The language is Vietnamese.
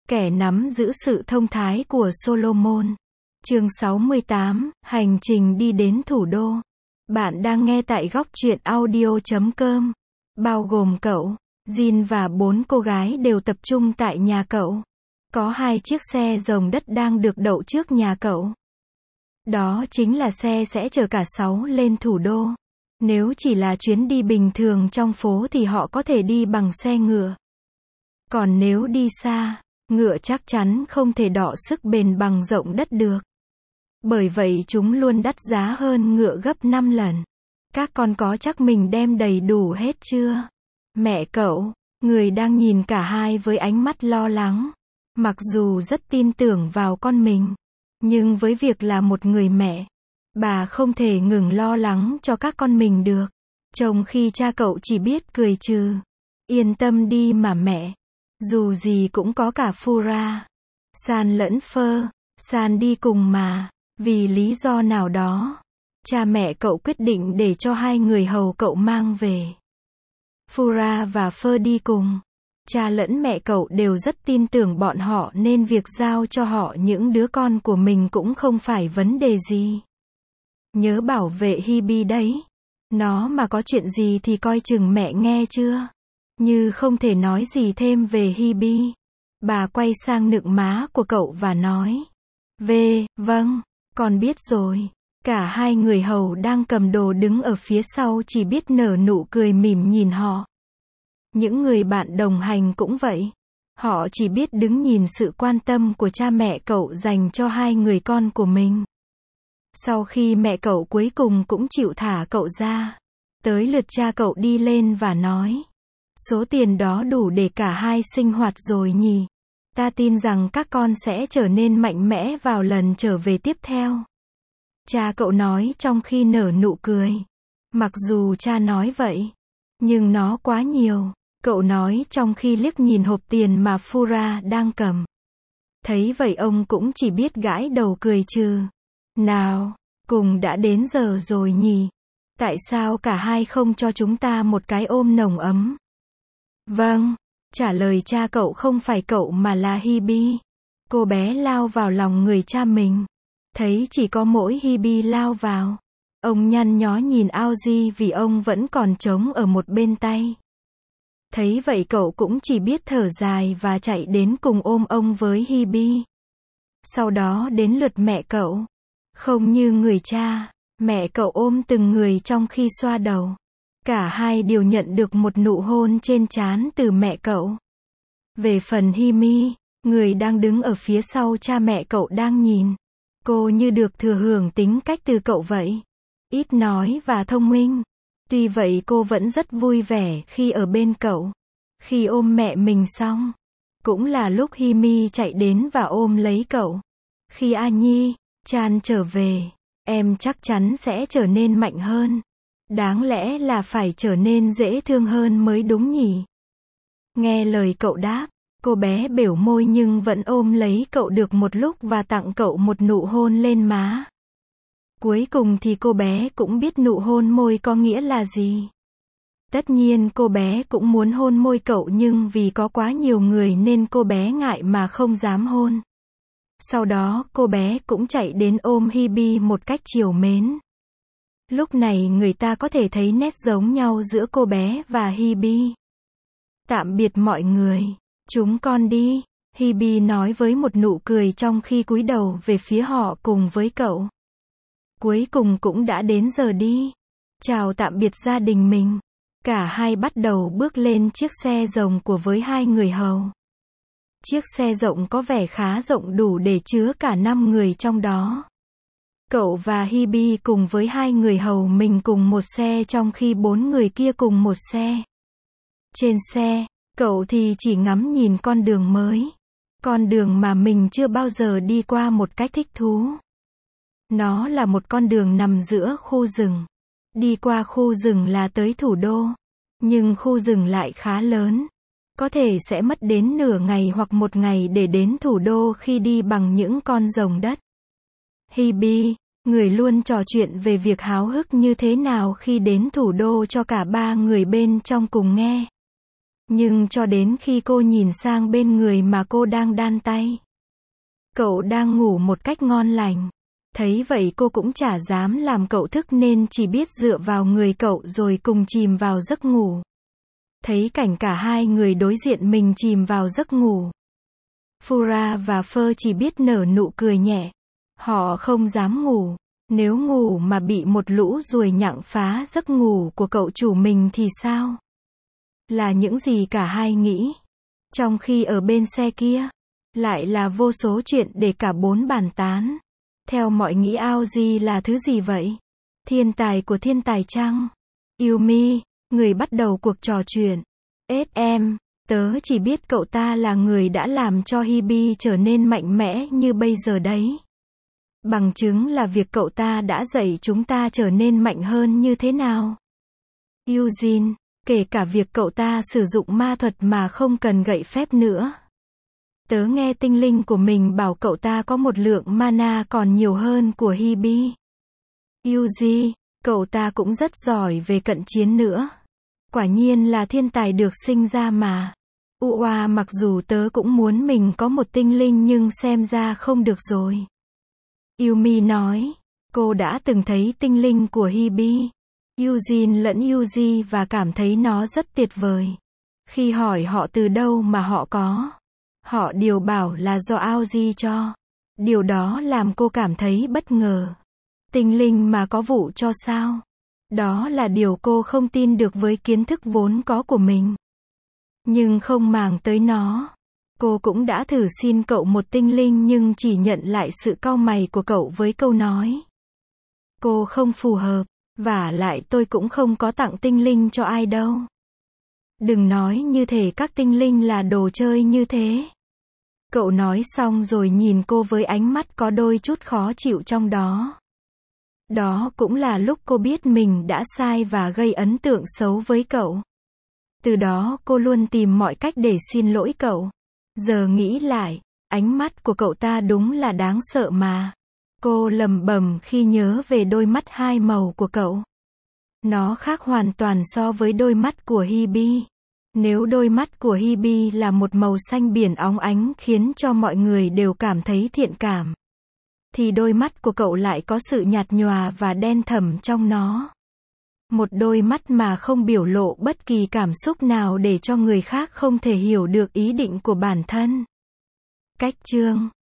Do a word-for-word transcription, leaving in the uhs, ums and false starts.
Kẻ nắm giữ sự thông thái của Solomon. Chương sáu mươi tám, Hành trình đi đến thủ đô. Bạn đang nghe tại góc truyện audio chấm com. Bao gồm cậu, Jin và bốn cô gái đều tập trung tại nhà cậu. Có hai chiếc xe rồng đất đang được đậu trước nhà cậu. Đó chính là xe sẽ chở cả sáu lên thủ đô. Nếu chỉ là chuyến đi bình thường trong phố thì họ có thể đi bằng xe ngựa. Còn nếu đi xa, ngựa chắc chắn không thể đọ sức bền bằng rộng đất được. Bởi vậy chúng luôn đắt giá hơn ngựa gấp năm lần. Các con có chắc mình đem đầy đủ hết chưa? Mẹ cậu, người đang nhìn cả hai với ánh mắt lo lắng. Mặc dù rất tin tưởng vào con mình, nhưng với việc là một người mẹ, bà không thể ngừng lo lắng cho các con mình được. Trong khi cha cậu chỉ biết cười trừ. Yên tâm đi mà mẹ. Dù gì cũng có cả Fura, San lẫn Phơ. San đi cùng mà. Vì lý do nào đó, cha mẹ cậu quyết định để cho hai người hầu cậu mang về. Fura và Phơ đi cùng. Cha lẫn mẹ cậu đều rất tin tưởng bọn họ nên việc giao cho họ những đứa con của mình cũng không phải vấn đề gì. Nhớ bảo vệ Hibi đấy. Nó mà có chuyện gì thì coi chừng mẹ nghe chưa? Như không thể nói gì thêm về Hibi, bà quay sang nựng má của cậu và nói. Về, vâng, con biết rồi. Cả hai người hầu đang cầm đồ đứng ở phía sau chỉ biết nở nụ cười mỉm nhìn họ. Những người bạn đồng hành cũng vậy. Họ chỉ biết đứng nhìn sự quan tâm của cha mẹ cậu dành cho hai người con của mình. Sau khi mẹ cậu cuối cùng cũng chịu thả cậu ra, tới lượt cha cậu đi lên và nói. Số tiền đó đủ để cả hai sinh hoạt rồi nhỉ? Ta tin rằng các con sẽ trở nên mạnh mẽ vào lần trở về tiếp theo. Cha cậu nói trong khi nở nụ cười. Mặc dù cha nói vậy, nhưng nó quá nhiều. Cậu nói trong khi liếc nhìn hộp tiền mà Fura đang cầm. Thấy vậy ông cũng chỉ biết gãi đầu cười trừ. Nào, cùng đã đến giờ rồi nhỉ? Tại sao cả hai không cho chúng ta một cái ôm nồng ấm? Vâng, trả lời cha cậu không phải cậu mà là Hibi. Cô bé lao vào lòng người cha mình. Thấy chỉ có mỗi Hibi lao vào. Ông nhăn nhó nhìn Aoji vì ông vẫn còn trống ở một bên tay. Thấy vậy cậu cũng chỉ biết thở dài và chạy đến cùng ôm ông với Hibi. Sau đó đến lượt mẹ cậu. Không như người cha, mẹ cậu ôm từng người trong khi xoa đầu. Cả hai đều nhận được một nụ hôn trên trán từ mẹ cậu. Về phần Himi, người đang đứng ở phía sau cha mẹ cậu đang nhìn. Cô như được thừa hưởng tính cách từ cậu vậy. Ít nói và thông minh. Tuy vậy cô vẫn rất vui vẻ khi ở bên cậu. Khi ôm mẹ mình xong, cũng là lúc Himi chạy đến và ôm lấy cậu. Khi A Nhi, Chan trở về, em chắc chắn sẽ trở nên mạnh hơn. Đáng lẽ là phải trở nên dễ thương hơn mới đúng nhỉ? Nghe lời cậu đáp, cô bé bỉu môi nhưng vẫn ôm lấy cậu được một lúc và tặng cậu một nụ hôn lên má. Cuối cùng thì cô bé cũng biết nụ hôn môi có nghĩa là gì. Tất nhiên cô bé cũng muốn hôn môi cậu nhưng vì có quá nhiều người nên cô bé ngại mà không dám hôn. Sau đó cô bé cũng chạy đến ôm Hibi một cách trìu mến. Lúc này người ta có thể thấy nét giống nhau giữa cô bé và Hibi. Tạm biệt mọi người, chúng con đi, Hibi nói với một nụ cười trong khi cúi đầu về phía họ cùng với cậu. Cuối cùng cũng đã đến giờ đi. Chào tạm biệt gia đình mình. Cả hai bắt đầu bước lên chiếc xe rồng của với hai người hầu. Chiếc xe rộng có vẻ khá rộng đủ để chứa cả năm người trong đó. Cậu và Hibi cùng với hai người hầu mình cùng một xe trong khi bốn người kia cùng một xe. Trên xe, cậu thì chỉ ngắm nhìn con đường mới. Con đường mà mình chưa bao giờ đi qua một cách thích thú. Nó là một con đường nằm giữa khu rừng. Đi qua khu rừng là tới thủ đô. Nhưng khu rừng lại khá lớn. Có thể sẽ mất đến nửa ngày hoặc một ngày để đến thủ đô khi đi bằng những con rồng đất. Hibi, người luôn trò chuyện về việc háo hức như thế nào khi đến thủ đô cho cả ba người bên trong cùng nghe. Nhưng cho đến khi cô nhìn sang bên người mà cô đang đan tay. Cậu đang ngủ một cách ngon lành. Thấy vậy cô cũng chả dám làm cậu thức nên chỉ biết dựa vào người cậu rồi cùng chìm vào giấc ngủ. Thấy cảnh cả hai người đối diện mình chìm vào giấc ngủ. Fura và Phơ chỉ biết nở nụ cười nhẹ. Họ không dám ngủ. Nếu ngủ mà bị một lũ ruồi nhặng phá giấc ngủ của cậu chủ mình thì sao? Là những gì cả hai nghĩ. Trong khi ở bên xe kia, lại là vô số chuyện để cả bốn bàn tán. Theo mọi nghĩ Aoji là thứ gì vậy? Thiên tài của thiên tài chăng? Yumi, người bắt đầu cuộc trò chuyện. ét em, tớ chỉ biết cậu ta là người đã làm cho Hibi trở nên mạnh mẽ như bây giờ đấy. Bằng chứng là việc cậu ta đã dạy chúng ta trở nên mạnh hơn như thế nào. Eugene, kể cả việc cậu ta sử dụng ma thuật mà không cần gậy phép nữa. Tớ nghe tinh linh của mình bảo cậu ta có một lượng mana còn nhiều hơn của Hibi. Yuji, cậu ta cũng rất giỏi về cận chiến nữa. Quả nhiên là thiên tài được sinh ra mà. Ua, mặc dù tớ cũng muốn mình có một tinh linh nhưng xem ra không được rồi. Yumi nói, cô đã từng thấy tinh linh của Hibi, Eugene lẫn Yuji và cảm thấy nó rất tuyệt vời. Khi hỏi họ từ đâu mà họ có, họ đều bảo là do Aoji cho. Điều đó làm cô cảm thấy bất ngờ. Tinh linh mà có vụ cho sao? Đó là điều cô không tin được với kiến thức vốn có của mình. Nhưng không màng tới nó. Cô cũng đã thử xin cậu một tinh linh nhưng chỉ nhận lại sự cau mày của cậu với câu nói. Cô không phù hợp, vả lại tôi cũng không có tặng tinh linh cho ai đâu. Đừng nói như thể các tinh linh là đồ chơi như thế. Cậu nói xong rồi nhìn cô với ánh mắt có đôi chút khó chịu trong đó. Đó cũng là lúc cô biết mình đã sai và gây ấn tượng xấu với cậu. Từ đó cô luôn tìm mọi cách để xin lỗi cậu. Giờ nghĩ lại, ánh mắt của cậu ta đúng là đáng sợ mà. Cô lẩm bẩm khi nhớ về đôi mắt hai màu của cậu. Nó khác hoàn toàn so với đôi mắt của Hibi. Nếu đôi mắt của Hibi là một màu xanh biển óng ánh khiến cho mọi người đều cảm thấy thiện cảm, thì đôi mắt của cậu lại có sự nhạt nhòa và đen thẳm trong nó. Một đôi mắt mà không biểu lộ bất kỳ cảm xúc nào để cho người khác không thể hiểu được ý định của bản thân. Cách chương